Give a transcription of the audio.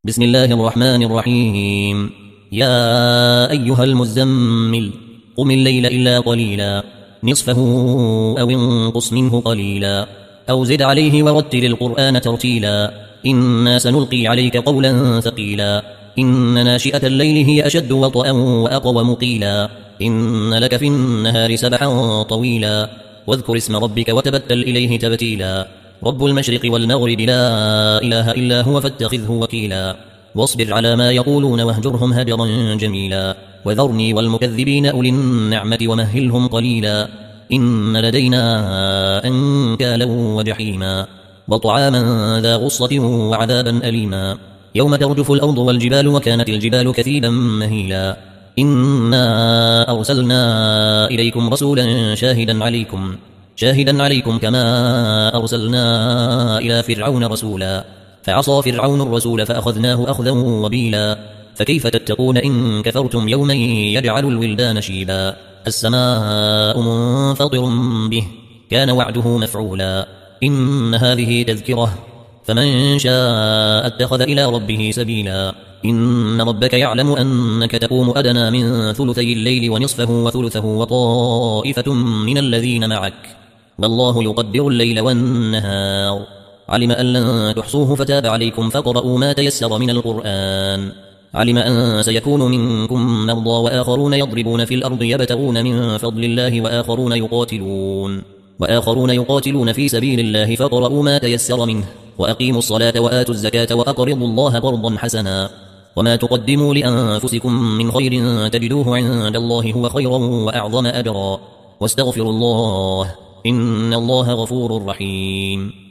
بسم الله الرحمن الرحيم. يا أيها المزمل قم الليل إلا قليلا نصفه أو انقص منه قليلا أو زد عليه ورتل القرآن ترتيلا إنا سنلقي عليك قولا ثقيلا إن ناشئة الليل هي أشد وطئا وأقوم قيلا إن لك في النهار سبحا طويلا واذكر اسم ربك وتبتل إليه تبتيلا رب المشرق والمغرب لا إله إلا هو فاتخذه وكيلا واصبر على ما يقولون واهجرهم هجرا جميلا وذرني والمكذبين أولي النعمة ومهلهم قليلا إن لدينا أنكالا وجحيما وطعاما ذا غصة وعذابا أليما يوم ترجف الأرض والجبال وكانت الجبال كثيبا مهيلا إنا أرسلنا إليكم رسولا شاهدا عليكم كما أرسلنا إلى فرعون رسولا فعصى فرعون الرسول فأخذناه أخذا وبيلا فكيف تتقون إن كفرتم يوما يجعل الولدان شيبا السماء منفطر به كان وعده مفعولا إن هذه تذكرة فمن شاء اتخذ إلى ربه سبيلا إن ربك يعلم أنك تقوم أدنى من ثلثي الليل ونصفه وثلثه وطائفة من الذين معك والله يقدر الليل والنهار علم أن لن تحصوه فتاب عليكم فاقرؤوا ما تيسر من القرآن علم أن سيكون منكم مرضى وآخرون يضربون في الأرض يبتغون من فضل الله وآخرون يقاتلون في سبيل الله فاقرؤوا ما تيسر منه وأقيموا الصلاة وآتوا الزكاة وأقرضوا الله قرضا حسنا وما تقدموا لأنفسكم من خير تجدوه عند الله هو خيرا وأعظم أجرا واستغفروا الله إن الله غفور رحيم.